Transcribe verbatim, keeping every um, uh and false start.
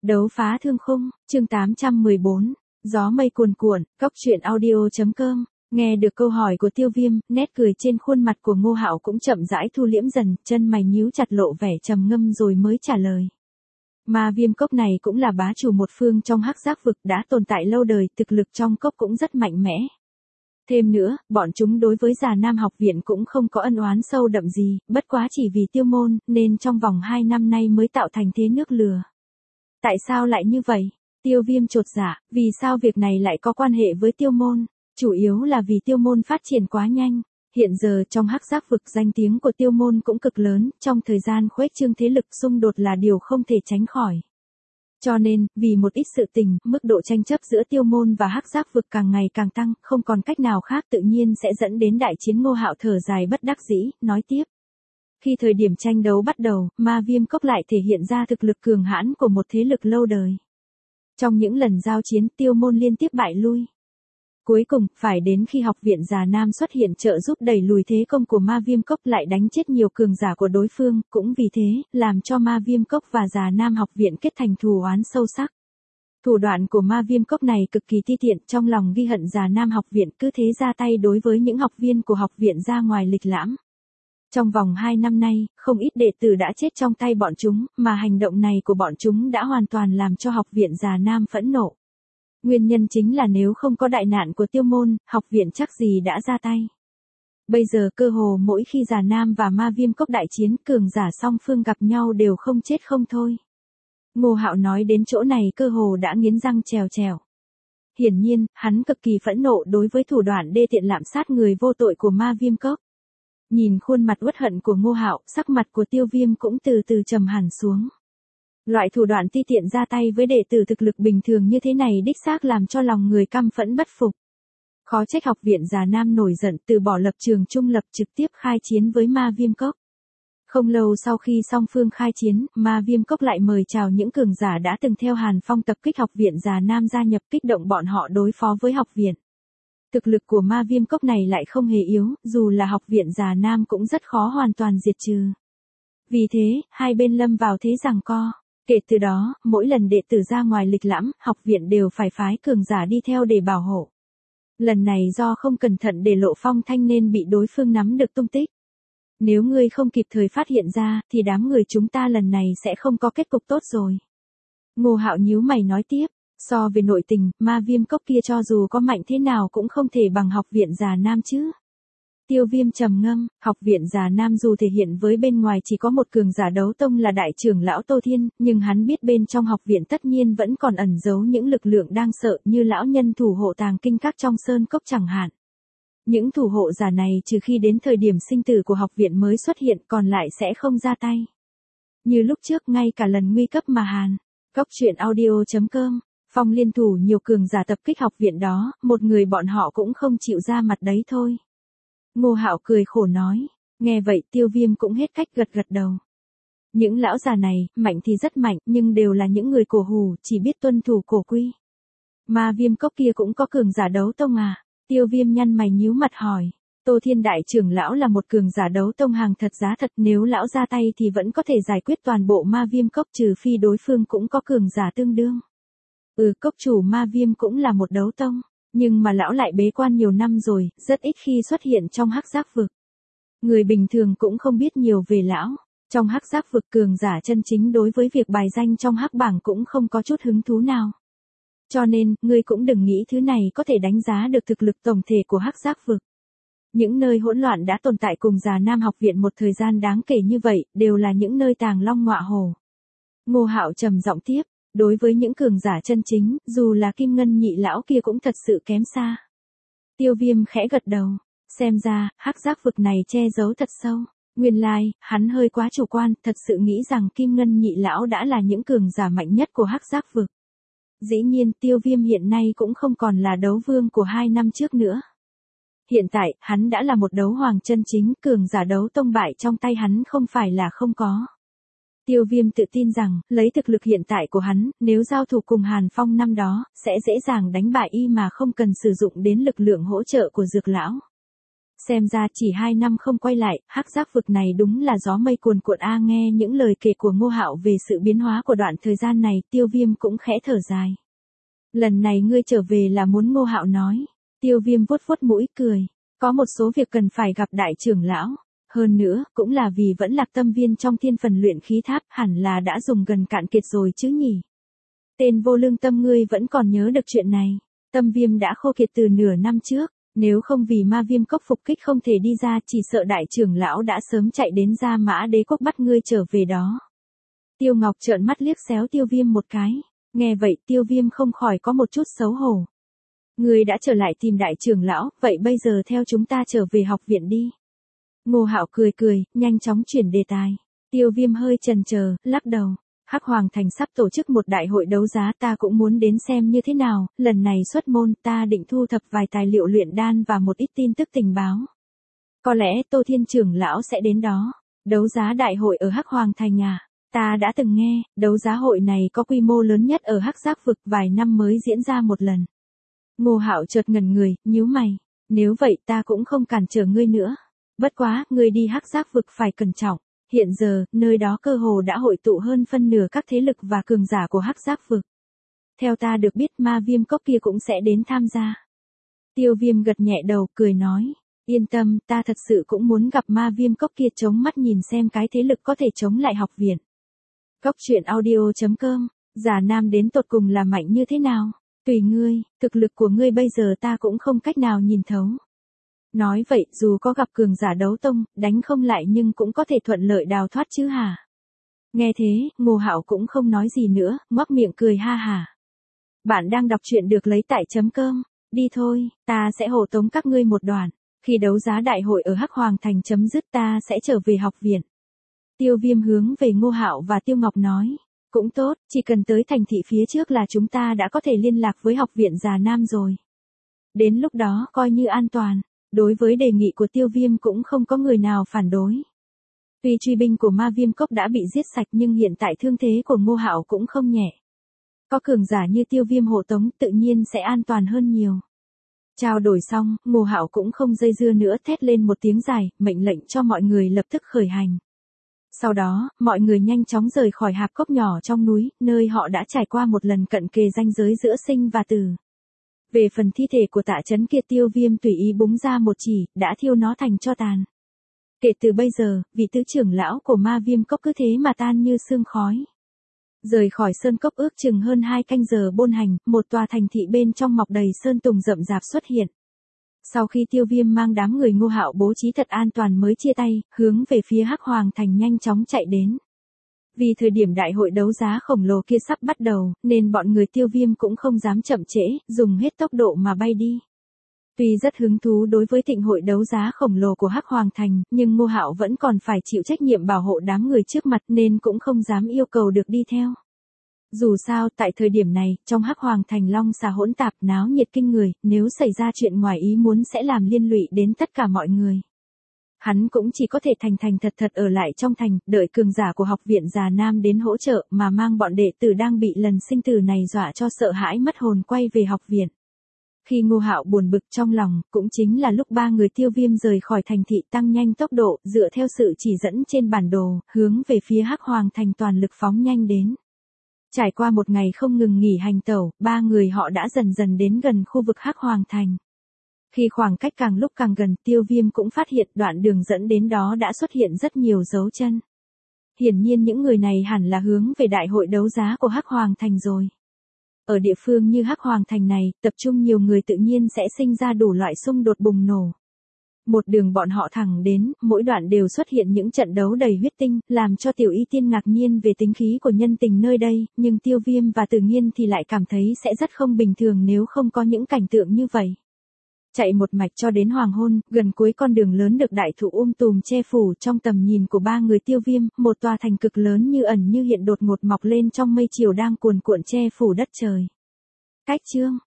Đấu phá thương khung, chương tám trăm mười bốn, gió mây cuồn cuộn, cóc truyện audio chấm com. Nghe được câu hỏi của Tiêu Viêm, nét cười trên khuôn mặt của Ngô Hạo cũng chậm rãi thu liễm dần, chân mày nhíu chặt lộ vẻ trầm ngâm rồi mới trả lời. Ma Viêm Cốc này cũng là bá chủ một phương trong Hắc Giác vực, đã tồn tại lâu đời, thực lực trong cốc cũng rất mạnh mẽ. Thêm nữa, bọn chúng đối với Già Nam học viện cũng không có ân oán sâu đậm gì, bất quá chỉ vì Tiêu Môn, nên trong vòng hai năm nay mới tạo thành thế nước lừa. Tại sao lại như vậy? Tiêu Viêm chột dạ, vì sao việc này lại có quan hệ với Tiêu Môn? Chủ yếu là vì Tiêu Môn phát triển quá nhanh. Hiện giờ trong Hắc Giác vực danh tiếng của Tiêu Môn cũng cực lớn, trong thời gian khuếch trương thế lực xung đột là điều không thể tránh khỏi. Cho nên, vì một ít sự tình, mức độ tranh chấp giữa Tiêu Môn và Hắc Giác vực càng ngày càng tăng, không còn cách nào khác tự nhiên sẽ dẫn đến đại chiến. Ngô Hạo thở dài bất đắc dĩ, nói tiếp. Khi thời điểm tranh đấu bắt đầu, Ma Viêm Cốc lại thể hiện ra thực lực cường hãn của một thế lực lâu đời. Trong những lần giao chiến, Tiêu Môn liên tiếp bại lui. Cuối cùng, phải đến khi học viện Già Nam xuất hiện trợ giúp đẩy lùi thế công của Ma Viêm Cốc lại đánh chết nhiều cường giả của đối phương, cũng vì thế, làm cho Ma Viêm Cốc và Già Nam học viện kết thành thù oán sâu sắc. Thủ đoạn của Ma Viêm Cốc này cực kỳ ti tiện, trong lòng ghi hận Già Nam học viện, cứ thế ra tay đối với những học viên của học viện ra ngoài lịch lãm. Trong vòng hai năm nay, không ít đệ tử đã chết trong tay bọn chúng, mà hành động này của bọn chúng đã hoàn toàn làm cho học viện Già Nam phẫn nộ. Nguyên nhân chính là nếu không có đại nạn của Tiêu Môn, học viện chắc gì đã ra tay. Bây giờ cơ hồ mỗi khi Già Nam và Ma Viêm Cốc đại chiến, cường giả song phương gặp nhau đều không chết không thôi. Ngô Hạo nói đến chỗ này cơ hồ đã nghiến răng trèo trèo. Hiển nhiên, hắn cực kỳ phẫn nộ đối với thủ đoạn đê tiện lạm sát người vô tội của Ma Viêm Cốc. Nhìn khuôn mặt uất hận của Ngô Hạo, sắc mặt của Tiêu Viêm cũng từ từ trầm hẳn xuống. Loại thủ đoạn ti tiện ra tay với đệ tử thực lực bình thường như thế này đích xác làm cho lòng người căm phẫn bất phục. Khó trách học viện Già Nam nổi giận từ bỏ lập trường trung lập trực tiếp khai chiến với Ma Viêm Cốc. Không lâu sau khi song phương khai chiến, Ma Viêm Cốc lại mời chào những cường giả đã từng theo Hàn Phong tập kích học viện Già Nam gia nhập kích động bọn họ đối phó với học viện. Thực lực của Ma Viêm Cốc này lại không hề yếu, dù là học viện Già Nam cũng rất khó hoàn toàn diệt trừ. Vì thế, hai bên lâm vào thế giằng co. Kể từ đó, mỗi lần đệ tử ra ngoài lịch lãm, học viện đều phải phái cường giả đi theo để bảo hộ. Lần này do không cẩn thận để lộ phong thanh nên bị đối phương nắm được tung tích. Nếu ngươi không kịp thời phát hiện ra, thì đám người chúng ta lần này sẽ không có kết cục tốt rồi. Ngô Hạo nhíu mày nói tiếp. So về nội tình, Ma Viêm Cốc kia cho dù có mạnh thế nào cũng không thể bằng học viện Già Nam chứ. Tiêu Viêm trầm ngâm, học viện Già Nam dù thể hiện với bên ngoài chỉ có một cường giả đấu tông là đại trưởng lão Tô Thiên, nhưng hắn biết bên trong học viện tất nhiên vẫn còn ẩn giấu những lực lượng đang sợ như lão nhân thủ hộ tàng kinh các trong sơn cốc chẳng hạn. Những thủ hộ giả này trừ khi đến thời điểm sinh tử của học viện mới xuất hiện còn lại sẽ không ra tay. Như lúc trước ngay cả lần nguy cấp mà Hàn. Cóc truyện audio chấm com. Phong liên thủ nhiều cường giả tập kích học viện đó, một người bọn họ cũng không chịu ra mặt đấy thôi. Ngô Hạo cười khổ nói, nghe vậy Tiêu Viêm cũng hết cách gật gật đầu. Những lão già này, mạnh thì rất mạnh, nhưng đều là những người cổ hủ, chỉ biết tuân thủ cổ quy. Ma Viêm Cốc kia cũng có cường giả đấu tông à? Tiêu Viêm nhăn mày nhíu mặt hỏi. Tô Thiên đại trưởng lão là một cường giả đấu tông hàng thật giá thật, nếu lão ra tay thì vẫn có thể giải quyết toàn bộ Ma Viêm Cốc trừ phi đối phương cũng có cường giả tương đương. Ừ, cốc chủ Ma Viêm cũng là một đấu tông, nhưng mà lão lại bế quan nhiều năm rồi, rất ít khi xuất hiện trong Hắc Giác vực. Người bình thường cũng không biết nhiều về lão. Trong Hắc Giác vực cường giả chân chính đối với việc bài danh trong Hắc bảng cũng không có chút hứng thú nào. Cho nên, ngươi cũng đừng nghĩ thứ này có thể đánh giá được thực lực tổng thể của Hắc Giác vực. Những nơi hỗn loạn đã tồn tại cùng Già Nam học viện một thời gian đáng kể như vậy, đều là những nơi tàng long ngọa hổ. Ngô Hạo trầm giọng tiếp. Đối với những cường giả chân chính, dù là Kim Ngân nhị lão kia cũng thật sự kém xa. Tiêu Viêm khẽ gật đầu, xem ra, Hắc Giác vực này che giấu thật sâu. Nguyên lai, like, hắn hơi quá chủ quan, thật sự nghĩ rằng Kim Ngân nhị lão đã là những cường giả mạnh nhất của Hắc Giác vực. Dĩ nhiên, Tiêu Viêm hiện nay cũng không còn là đấu vương của hai năm trước nữa. Hiện tại, hắn đã là một đấu hoàng chân chính, cường giả đấu tông bại trong tay hắn không phải là không có. Tiêu Viêm tự tin rằng, lấy thực lực hiện tại của hắn, nếu giao thủ cùng Hàn Phong năm đó, sẽ dễ dàng đánh bại y mà không cần sử dụng đến lực lượng hỗ trợ của dược lão. Xem ra chỉ hai năm không quay lại, hắc giác vực này đúng là gió mây cuồn cuộn a. Nghe những lời kể của Ngô Hạo về sự biến hóa của đoạn thời gian này, Tiêu Viêm cũng khẽ thở dài. Lần này ngươi trở về là muốn Ngô Hạo nói. Tiêu Viêm vuốt vuốt mũi cười. Có một số việc cần phải gặp đại trưởng lão. Hơn nữa, cũng là vì vẫn lạc tâm viên trong thiên phần luyện khí tháp, hẳn là đã dùng gần cạn kiệt rồi chứ nhỉ. Tên vô lương tâm, ngươi vẫn còn nhớ được chuyện này. Tâm viêm đã khô kiệt từ nửa năm trước. Nếu không vì ma viêm cốc phục kích không thể đi ra, chỉ sợ đại trưởng lão đã sớm chạy đến Gia Mã Đế quốc bắt ngươi trở về đó. Tiêu Ngọc trợn mắt liếc xéo Tiêu Viêm một cái. Nghe vậy Tiêu Viêm không khỏi có một chút xấu hổ. Ngươi đã trở lại tìm đại trưởng lão, vậy bây giờ theo chúng ta trở về học viện đi. Ngô Hạo cười cười, nhanh chóng chuyển đề tài. Tiêu Viêm hơi chần chờ, lắc đầu. Hắc Hoàng Thành sắp tổ chức một đại hội đấu giá, ta cũng muốn đến xem như thế nào. Lần này xuất môn, ta định thu thập vài tài liệu luyện đan và một ít tin tức tình báo. Có lẽ Tô Thiên trưởng lão sẽ đến đó. Đấu giá đại hội ở Hắc Hoàng Thành à? Ta đã từng nghe, đấu giá hội này có quy mô lớn nhất ở Hắc Giác vực, vài năm mới diễn ra một lần. Ngô Hạo chợt ngẩn người, nhíu mày. Nếu vậy ta cũng không cản trở ngươi nữa. Bất quá, ngươi đi Hắc Giác vực phải cẩn trọng. Hiện giờ, nơi đó cơ hồ đã hội tụ hơn phân nửa các thế lực và cường giả của Hắc Giác vực. Theo ta được biết, ma viêm cốc kia cũng sẽ đến tham gia. Tiêu Viêm gật nhẹ đầu, cười nói. Yên tâm, ta thật sự cũng muốn gặp ma viêm cốc kia, chống mắt nhìn xem cái thế lực có thể chống lại học viện. Cốc truyện audio chấm com, Già Nam đến tột cùng là mạnh như thế nào? Tùy ngươi, thực lực của ngươi bây giờ ta cũng không cách nào nhìn thấu. Nói vậy, dù có gặp cường giả đấu tông, đánh không lại nhưng cũng có thể thuận lợi đào thoát chứ hả? Nghe thế, Ngô Hạo cũng không nói gì nữa, ngoác miệng cười ha hả. Bạn đang đọc truyện được lấy tại chấm com, đi thôi, ta sẽ hộ tống các ngươi một đoạn. Khi đấu giá đại hội ở Hắc Hoàng Thành chấm dứt, ta sẽ trở về học viện. Tiêu Viêm hướng về Ngô Hạo và Tiêu Ngọc nói. Cũng tốt, chỉ cần tới thành thị phía trước là chúng ta đã có thể liên lạc với học viện Già Nam rồi. Đến lúc đó coi như an toàn. Đối với đề nghị của Tiêu Viêm cũng không có người nào phản đối. Tuy truy binh của ma viêm cốc đã bị giết sạch nhưng hiện tại thương thế của Ngô Hạo cũng không nhẹ. Có cường giả như Tiêu Viêm hộ tống tự nhiên sẽ an toàn hơn nhiều. Trao đổi xong, Ngô Hạo cũng không dây dưa nữa, thét lên một tiếng dài, mệnh lệnh cho mọi người lập tức khởi hành. Sau đó, mọi người nhanh chóng rời khỏi hạp cốc nhỏ trong núi, nơi họ đã trải qua một lần cận kề ranh giới giữa sinh và tử. Về phần thi thể của Tạ Chấn kia, Tiêu Viêm tùy ý búng ra một chỉ, đã thiêu nó thành tro tàn. Kể từ bây giờ, vị tứ trưởng lão của ma viêm cốc cứ thế mà tan như sương khói. Rời khỏi sơn cốc ước chừng hơn hai canh giờ bôn hành, một tòa thành thị bên trong mọc đầy sơn tùng rậm rạp xuất hiện. Sau khi Tiêu Viêm mang đám người Ngô Hạo bố trí thật an toàn mới chia tay, hướng về phía Hắc Hoàng Thành nhanh chóng chạy đến. Vì thời điểm đại hội đấu giá khổng lồ kia sắp bắt đầu, nên bọn người Tiêu Viêm cũng không dám chậm trễ, dùng hết tốc độ mà bay đi. Tuy rất hứng thú đối với thịnh hội đấu giá khổng lồ của Hắc Hoàng Thành, nhưng Ngô Hạo vẫn còn phải chịu trách nhiệm bảo hộ đám người trước mặt nên cũng không dám yêu cầu được đi theo. Dù sao, tại thời điểm này, trong Hắc Hoàng Thành long xà hỗn tạp, náo nhiệt kinh người, nếu xảy ra chuyện ngoài ý muốn sẽ làm liên lụy đến tất cả mọi người. Hắn cũng chỉ có thể thành thành thật thật ở lại trong thành, đợi cường giả của học viện Già Nam đến hỗ trợ, mà mang bọn đệ tử đang bị lần sinh tử này dọa cho sợ hãi mất hồn quay về học viện. Khi Ngô Hạo buồn bực trong lòng, cũng chính là lúc ba người Tiêu Viêm rời khỏi thành thị, tăng nhanh tốc độ, dựa theo sự chỉ dẫn trên bản đồ, hướng về phía Hắc Hoàng Thành toàn lực phóng nhanh đến. Trải qua một ngày không ngừng nghỉ hành tẩu, ba người họ đã dần dần đến gần khu vực Hắc Hoàng Thành. Khi khoảng cách càng lúc càng gần, Tiêu Viêm cũng phát hiện đoạn đường dẫn đến đó đã xuất hiện rất nhiều dấu chân. Hiển nhiên những người này hẳn là hướng về đại hội đấu giá của Hắc Hoàng Thành rồi. Ở địa phương như Hắc Hoàng Thành này, tập trung nhiều người tự nhiên sẽ sinh ra đủ loại xung đột bùng nổ. Một đường bọn họ thẳng đến, mỗi đoạn đều xuất hiện những trận đấu đầy huyết tinh, làm cho Tiểu Y Tiên ngạc nhiên về tính khí của nhân tình nơi đây, nhưng Tiêu Viêm và Từ Nghiên thì lại cảm thấy sẽ rất không bình thường nếu không có những cảnh tượng như vậy. Chạy một mạch cho đến hoàng hôn, gần cuối con đường lớn được đại thụ um tùm che phủ, trong tầm nhìn của ba người Tiêu Viêm, một tòa thành cực lớn như ẩn như hiện đột ngột mọc lên trong mây chiều đang cuồn cuộn che phủ đất trời. Cách chương